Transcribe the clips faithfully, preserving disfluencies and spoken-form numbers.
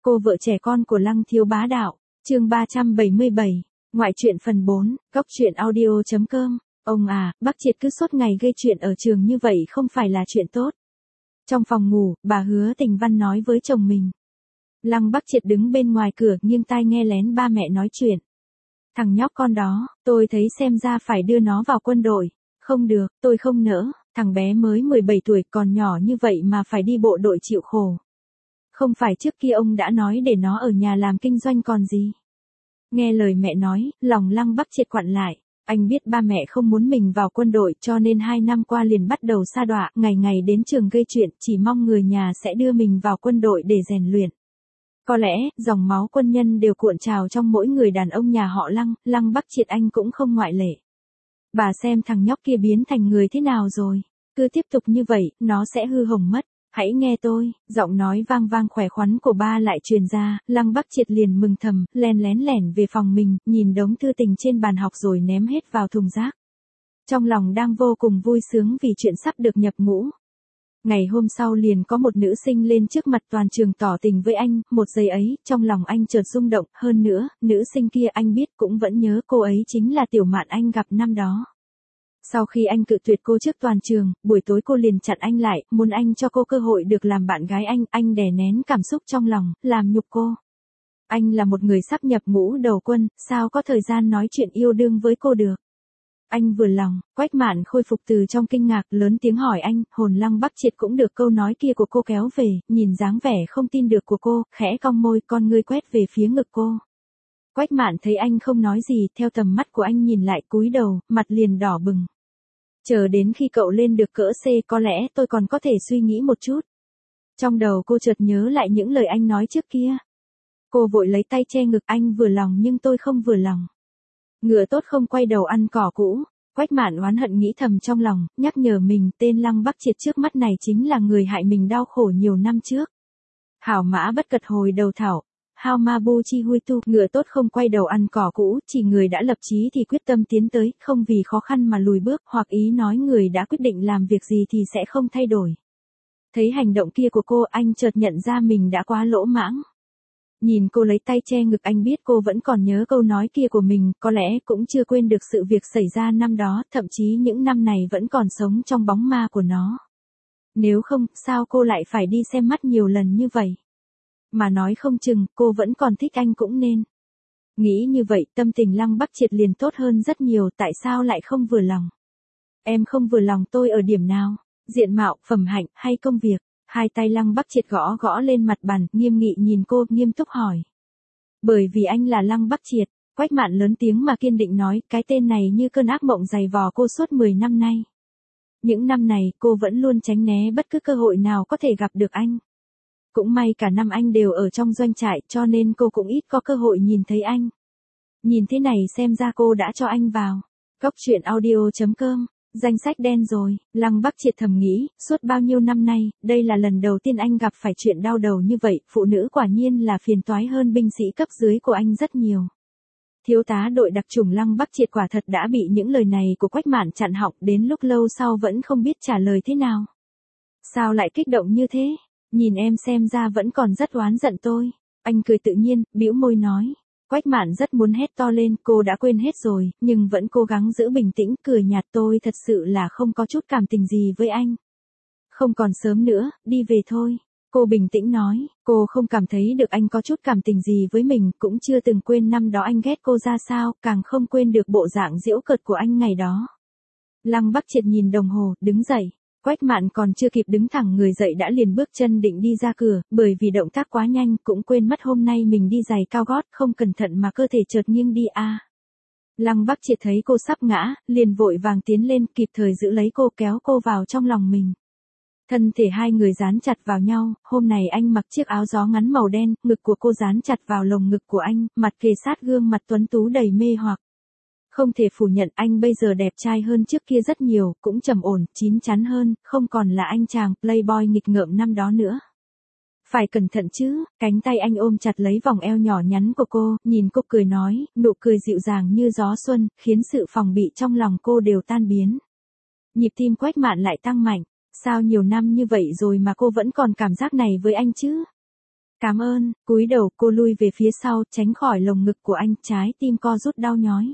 Cô vợ trẻ con của Lăng Thiếu Bá Đạo, chương ba trăm bảy mươi bảy, ngoại truyện phần bốn, góc truyện audio chấm com. Ông à, bác Triệt cứ suốt ngày gây chuyện ở trường như vậy không phải là chuyện tốt. Trong phòng ngủ, bà Hứa Tình Văn nói với chồng mình. Lăng Bắc Triệt đứng bên ngoài cửa nghiêng tai nghe lén ba mẹ nói chuyện. Thằng nhóc con đó, tôi thấy xem ra phải đưa nó vào quân đội. Không được, tôi không nỡ, thằng bé mới mười bảy tuổi còn nhỏ như vậy mà phải đi bộ đội chịu khổ. Không phải trước kia ông đã nói để nó ở nhà làm kinh doanh còn gì. Nghe lời mẹ nói, lòng Lăng Bắc Triệt quặn lại. Anh biết ba mẹ không muốn mình vào quân đội cho nên hai năm qua liền bắt đầu sa đọa, ngày ngày đến trường gây chuyện, chỉ mong người nhà sẽ đưa mình vào quân đội để rèn luyện. Có lẽ, dòng máu quân nhân đều cuộn trào trong mỗi người đàn ông nhà họ Lăng, Lăng Bắc Triệt anh cũng không ngoại lệ. Bà xem thằng nhóc kia biến thành người thế nào rồi, cứ tiếp tục như vậy, nó sẽ hư hỏng mất. Hãy nghe tôi, giọng nói vang vang khỏe khoắn của ba lại truyền ra, Lăng Bắc Triệt liền mừng thầm, len lén lẻn về phòng mình, nhìn đống thư tình trên bàn học rồi ném hết vào thùng rác. Trong lòng đang vô cùng vui sướng vì chuyện sắp được nhập ngũ. Ngày hôm sau liền có một nữ sinh lên trước mặt toàn trường tỏ tình với anh, một giây ấy, trong lòng anh chợt rung động, hơn nữa, nữ sinh kia anh biết cũng vẫn nhớ cô ấy chính là Tiểu Mạn anh gặp năm đó. Sau khi anh cự tuyệt cô trước toàn trường, buổi tối cô liền chặn anh lại, muốn anh cho cô cơ hội được làm bạn gái anh, anh đè nén cảm xúc trong lòng, làm nhục cô. Anh là một người sắp nhập ngũ đầu quân, sao có thời gian nói chuyện yêu đương với cô được. Anh vừa lòng, Quách Mạn khôi phục từ trong kinh ngạc, lớn tiếng hỏi anh, hồn Lăng Bắc Triệt cũng được câu nói kia của cô kéo về, nhìn dáng vẻ không tin được của cô, khẽ cong môi, con ngươi quét về phía ngực cô. Quách Mạn thấy anh không nói gì, theo tầm mắt của anh nhìn lại cúi đầu, mặt liền đỏ bừng. Chờ đến khi cậu lên được cỡ C có lẽ tôi còn có thể suy nghĩ một chút. Trong đầu cô chợt nhớ lại những lời anh nói trước kia. Cô vội lấy tay che ngực, anh vừa lòng nhưng tôi không vừa lòng. Ngựa tốt không quay đầu ăn cỏ cũ. Quách Mạn oán hận nghĩ thầm trong lòng, nhắc nhở mình tên Lăng Bắc Triệt trước mắt này chính là người hại mình đau khổ nhiều năm trước. Hảo mã bất cật hồi đầu thảo. Hao ma bu chi hui tu, ngựa tốt không quay đầu ăn cỏ cũ, chỉ người đã lập chí thì quyết tâm tiến tới, không vì khó khăn mà lùi bước, hoặc ý nói người đã quyết định làm việc gì thì sẽ không thay đổi. Thấy hành động kia của cô, anh chợt nhận ra mình đã quá lỗ mãng. Nhìn cô lấy tay che ngực, anh biết cô vẫn còn nhớ câu nói kia của mình, có lẽ cũng chưa quên được sự việc xảy ra năm đó, thậm chí những năm này vẫn còn sống trong bóng ma của nó. Nếu không, sao cô lại phải đi xem mắt nhiều lần như vậy? Mà nói không chừng, cô vẫn còn thích anh cũng nên. Nghĩ như vậy, tâm tình Lăng Bắc Triệt liền tốt hơn rất nhiều, tại sao lại không vừa lòng? Em không vừa lòng tôi ở điểm nào? Diện mạo, phẩm hạnh, hay công việc? Hai tay Lăng Bắc Triệt gõ gõ lên mặt bàn, nghiêm nghị nhìn cô, nghiêm túc hỏi. Bởi vì anh là Lăng Bắc Triệt, Quách Mạn lớn tiếng mà kiên định nói, cái tên này như cơn ác mộng dày vò cô suốt mười năm nay. Những năm này, cô vẫn luôn tránh né bất cứ cơ hội nào có thể gặp được anh. Cũng may cả năm anh đều ở trong doanh trại cho nên cô cũng ít có cơ hội nhìn thấy anh. Nhìn thế này xem ra cô đã cho anh vào. Góc truyện audio chấm com, danh sách đen rồi, Lăng Bắc Triệt thầm nghĩ, suốt bao nhiêu năm nay, đây là lần đầu tiên anh gặp phải chuyện đau đầu như vậy, phụ nữ quả nhiên là phiền toái hơn binh sĩ cấp dưới của anh rất nhiều. Thiếu tá đội đặc chủng Lăng Bắc Triệt quả thật đã bị những lời này của Quách Mạn chặn họng, đến lúc lâu sau vẫn không biết trả lời thế nào. Sao lại kích động như thế? Nhìn em xem ra vẫn còn rất oán giận tôi. Anh cười tự nhiên, bĩu môi nói. Quách Mạn rất muốn hét to lên, cô đã quên hết rồi, nhưng vẫn cố gắng giữ bình tĩnh, cười nhạt, tôi thật sự là không có chút cảm tình gì với anh. Không còn sớm nữa, đi về thôi. Cô bình tĩnh nói, cô không cảm thấy được anh có chút cảm tình gì với mình, cũng chưa từng quên năm đó anh ghét cô ra sao, càng không quên được bộ dạng giễu cợt của anh ngày đó. Lăng Bắc Triệt nhìn đồng hồ, đứng dậy. Quách Mạn còn chưa kịp đứng thẳng người dậy đã liền bước chân định đi ra cửa, bởi vì động tác quá nhanh cũng quên mất hôm nay mình đi giày cao gót, không cẩn thận mà cơ thể chợt nghiêng đi a. À. Lăng Bắc Triệt thấy cô sắp ngã, liền vội vàng tiến lên, kịp thời giữ lấy cô, kéo cô vào trong lòng mình. Thân thể hai người dán chặt vào nhau, hôm nay anh mặc chiếc áo gió ngắn màu đen, ngực của cô dán chặt vào lồng ngực của anh, mặt kề sát gương mặt tuấn tú đầy mê hoặc. Không thể phủ nhận anh bây giờ đẹp trai hơn trước kia rất nhiều, cũng trầm ổn, chín chắn hơn, không còn là anh chàng playboy nghịch ngợm năm đó nữa. Phải cẩn thận chứ, cánh tay anh ôm chặt lấy vòng eo nhỏ nhắn của cô, nhìn cô cười nói, nụ cười dịu dàng như gió xuân, khiến sự phòng bị trong lòng cô đều tan biến. Nhịp tim Quách Mạn lại tăng mạnh, sao nhiều năm như vậy rồi mà cô vẫn còn cảm giác này với anh chứ? Cảm ơn, cúi đầu cô lui về phía sau, tránh khỏi lồng ngực của anh, trái tim co rút đau nhói.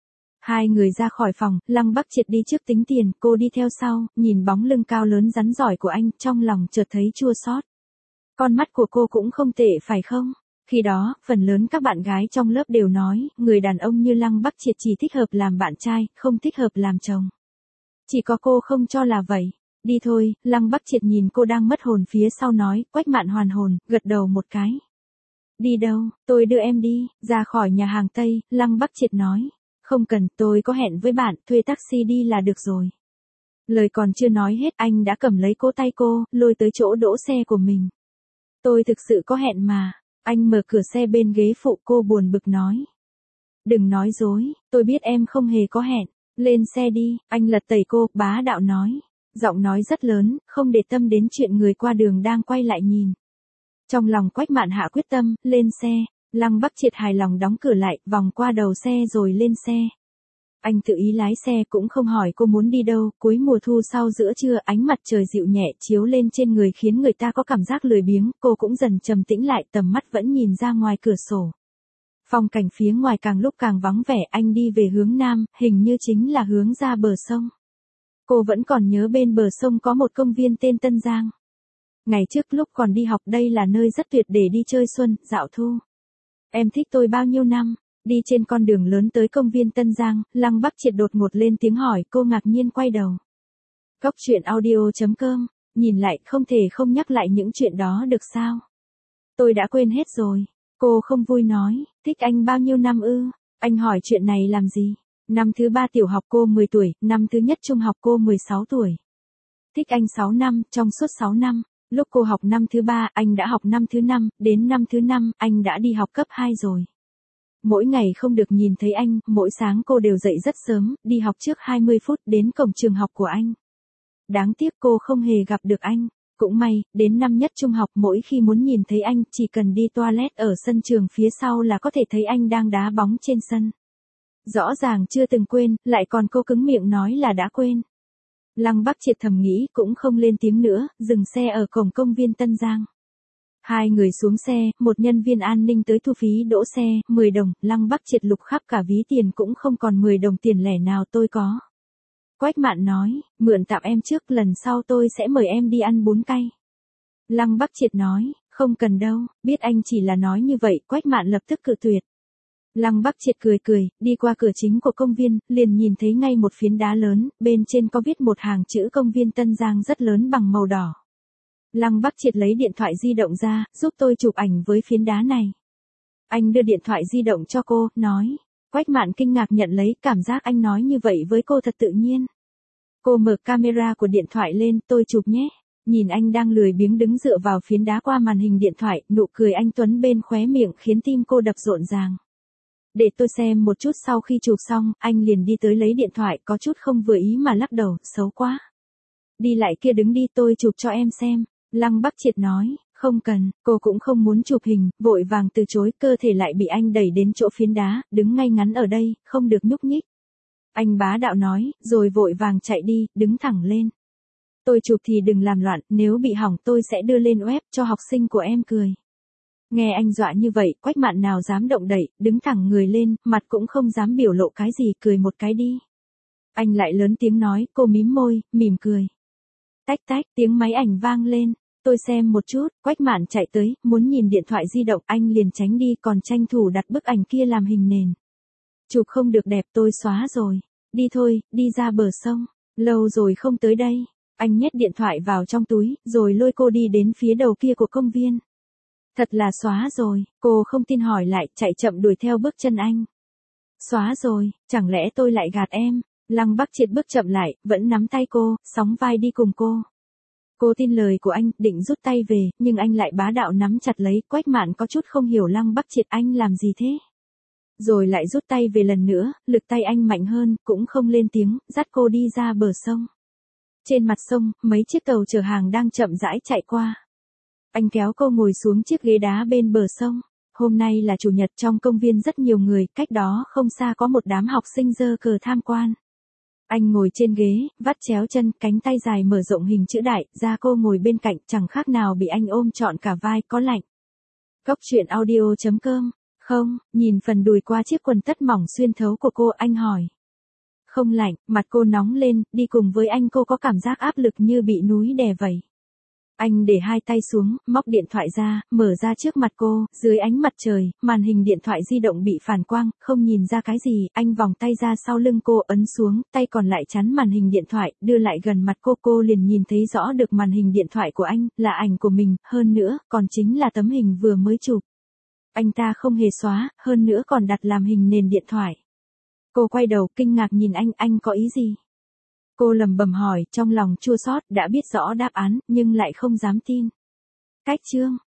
Hai người ra khỏi phòng, Lăng Bắc Triệt đi trước tính tiền, cô đi theo sau, nhìn bóng lưng cao lớn rắn giỏi của anh, trong lòng chợt thấy chua xót. Con mắt của cô cũng không tệ phải không? Khi đó, phần lớn các bạn gái trong lớp đều nói, người đàn ông như Lăng Bắc Triệt chỉ thích hợp làm bạn trai, không thích hợp làm chồng. Chỉ có cô không cho là vậy. Đi thôi, Lăng Bắc Triệt nhìn cô đang mất hồn phía sau nói, Quách Mạn hoàn hồn, gật đầu một cái. Đi đâu, tôi đưa em đi, ra khỏi nhà hàng Tây, Lăng Bắc Triệt nói. Không cần, tôi có hẹn với bạn, thuê taxi đi là được rồi. Lời còn chưa nói hết, anh đã cầm lấy cô tay cô, lôi tới chỗ đỗ xe của mình. Tôi thực sự có hẹn mà. Anh mở cửa xe bên ghế phụ, cô buồn bực nói. Đừng nói dối, tôi biết em không hề có hẹn. Lên xe đi, anh lật tẩy cô, bá đạo nói. Giọng nói rất lớn, không để tâm đến chuyện người qua đường đang quay lại nhìn. Trong lòng Quách Mạn hạ quyết tâm, lên xe. Lăng Bắc Triệt hài lòng đóng cửa lại, vòng qua đầu xe rồi lên xe. Anh tự ý lái xe cũng không hỏi cô muốn đi đâu, cuối mùa thu sau giữa trưa ánh mặt trời dịu nhẹ chiếu lên trên người khiến người ta có cảm giác lười biếng, cô cũng dần trầm tĩnh lại, tầm mắt vẫn nhìn ra ngoài cửa sổ. Phong cảnh phía ngoài càng lúc càng vắng vẻ, anh đi về hướng nam, hình như chính là hướng ra bờ sông. Cô vẫn còn nhớ bên bờ sông có một công viên tên Tân Giang. Ngày trước lúc còn đi học đây là nơi rất tuyệt để đi chơi xuân, dạo thu. Em thích tôi bao nhiêu năm. Đi trên con đường lớn tới công viên Tân Giang, Lăng Bắc Triệt đột ngột lên tiếng hỏi, cô ngạc nhiên quay đầu. Góc truyện audio chấm com, nhìn lại không thể không nhắc lại những chuyện đó được sao? Tôi đã quên hết rồi. Cô không vui nói, thích anh bao nhiêu năm ư? Anh hỏi chuyện này làm gì? Năm thứ ba tiểu học cô mười tuổi, năm thứ nhất trung học cô mười sáu tuổi. Thích anh sáu năm, trong suốt sáu năm. Lúc cô học năm thứ ba, anh đã học năm thứ năm, đến năm thứ năm, anh đã đi học cấp hai rồi. Mỗi ngày không được nhìn thấy anh, mỗi sáng cô đều dậy rất sớm, đi học trước hai mươi phút đến cổng trường học của anh. Đáng tiếc cô không hề gặp được anh. Cũng may, đến năm nhất trung học mỗi khi muốn nhìn thấy anh, chỉ cần đi toilet ở sân trường phía sau là có thể thấy anh đang đá bóng trên sân. Rõ ràng chưa từng quên, lại còn cô cứng miệng nói là đã quên. Lăng Bắc Triệt thầm nghĩ cũng không lên tiếng nữa, dừng xe ở cổng công viên Tân Giang. Hai người xuống xe, một nhân viên an ninh tới thu phí đỗ xe, mười đồng, Lăng Bắc Triệt lục khắp cả ví tiền cũng không còn mười đồng tiền lẻ nào tôi có. Quách Mạn nói, mượn tạm em trước, lần sau tôi sẽ mời em đi ăn bún cay. Lăng Bắc Triệt nói, không cần đâu, biết anh chỉ là nói như vậy, Quách Mạn lập tức cự tuyệt. Lăng Bắc Triệt cười cười, đi qua cửa chính của công viên, liền nhìn thấy ngay một phiến đá lớn, bên trên có viết một hàng chữ công viên Tân Giang rất lớn bằng màu đỏ. Lăng Bắc Triệt lấy điện thoại di động ra, giúp tôi chụp ảnh với phiến đá này. Anh đưa điện thoại di động cho cô, nói. Quách Mạn kinh ngạc nhận lấy, cảm giác anh nói như vậy với cô thật tự nhiên. Cô mở camera của điện thoại lên, tôi chụp nhé. Nhìn anh đang lười biếng đứng dựa vào phiến đá qua màn hình điện thoại, nụ cười anh tuấn bên khóe miệng khiến tim cô đập rộn ràng. Để tôi xem một chút. Sau khi chụp xong, anh liền đi tới lấy điện thoại, có chút không vừa ý mà lắc đầu, xấu quá. Đi lại kia đứng đi, tôi chụp cho em xem. Lăng Bắc Triệt nói, không cần, cô cũng không muốn chụp hình, vội vàng từ chối, cơ thể lại bị anh đẩy đến chỗ phiến đá, đứng ngay ngắn ở đây, không được nhúc nhích. Anh bá đạo nói, rồi vội vàng chạy đi, đứng thẳng lên. Tôi chụp thì đừng làm loạn, nếu bị hỏng tôi sẽ đưa lên web cho học sinh của em cười. Nghe anh dọa như vậy, Quách Mạn nào dám động đậy, đứng thẳng người lên, mặt cũng không dám biểu lộ cái gì, cười một cái đi. Anh lại lớn tiếng nói, cô mím môi, mỉm cười. Tách tách, tiếng máy ảnh vang lên. Tôi xem một chút, Quách Mạn chạy tới, muốn nhìn điện thoại di động, anh liền tránh đi, còn tranh thủ đặt bức ảnh kia làm hình nền. Chụp không được đẹp, tôi xóa rồi. Đi thôi, đi ra bờ sông. Lâu rồi không tới đây. Anh nhét điện thoại vào trong túi, rồi lôi cô đi đến phía đầu kia của công viên. Thật là xóa rồi, cô không tin hỏi lại, chạy chậm đuổi theo bước chân anh. Xóa rồi, chẳng lẽ tôi lại gạt em? Lăng Bắc Triệt bước chậm lại, vẫn nắm tay cô, sóng vai đi cùng cô. Cô tin lời của anh, định rút tay về, nhưng anh lại bá đạo nắm chặt lấy. Quách Mạn có chút không hiểu Lăng Bắc Triệt anh làm gì thế. Rồi lại rút tay về lần nữa, lực tay anh mạnh hơn, cũng không lên tiếng, dắt cô đi ra bờ sông. Trên mặt sông, mấy chiếc tàu chở hàng đang chậm rãi chạy qua. Anh kéo cô ngồi xuống chiếc ghế đá bên bờ sông. Hôm nay là chủ nhật, trong công viên rất nhiều người, cách đó không xa có một đám học sinh giơ cờ tham quan. Anh ngồi trên ghế, vắt chéo chân, cánh tay dài mở rộng hình chữ đại, ra cô ngồi bên cạnh, chẳng khác nào bị anh ôm trọn cả vai, có lạnh. Cốc truyện audio chấm com. Không, nhìn phần đùi qua chiếc quần tất mỏng xuyên thấu của cô, anh hỏi. Không lạnh, mặt cô nóng lên, đi cùng với anh cô có cảm giác áp lực như bị núi đè vậy. Anh để hai tay xuống, móc điện thoại ra, mở ra trước mặt cô, dưới ánh mặt trời, màn hình điện thoại di động bị phản quang, không nhìn ra cái gì, anh vòng tay ra sau lưng cô ấn xuống, tay còn lại chắn màn hình điện thoại, đưa lại gần mặt cô, cô liền nhìn thấy rõ được màn hình điện thoại của anh, là ảnh của mình, hơn nữa, còn chính là tấm hình vừa mới chụp. Anh ta không hề xóa, hơn nữa còn đặt làm hình nền điện thoại. Cô quay đầu, kinh ngạc nhìn anh, anh có ý gì? Cô lầm bầm hỏi, trong lòng chua xót, đã biết rõ đáp án, nhưng lại không dám tin. Cách chương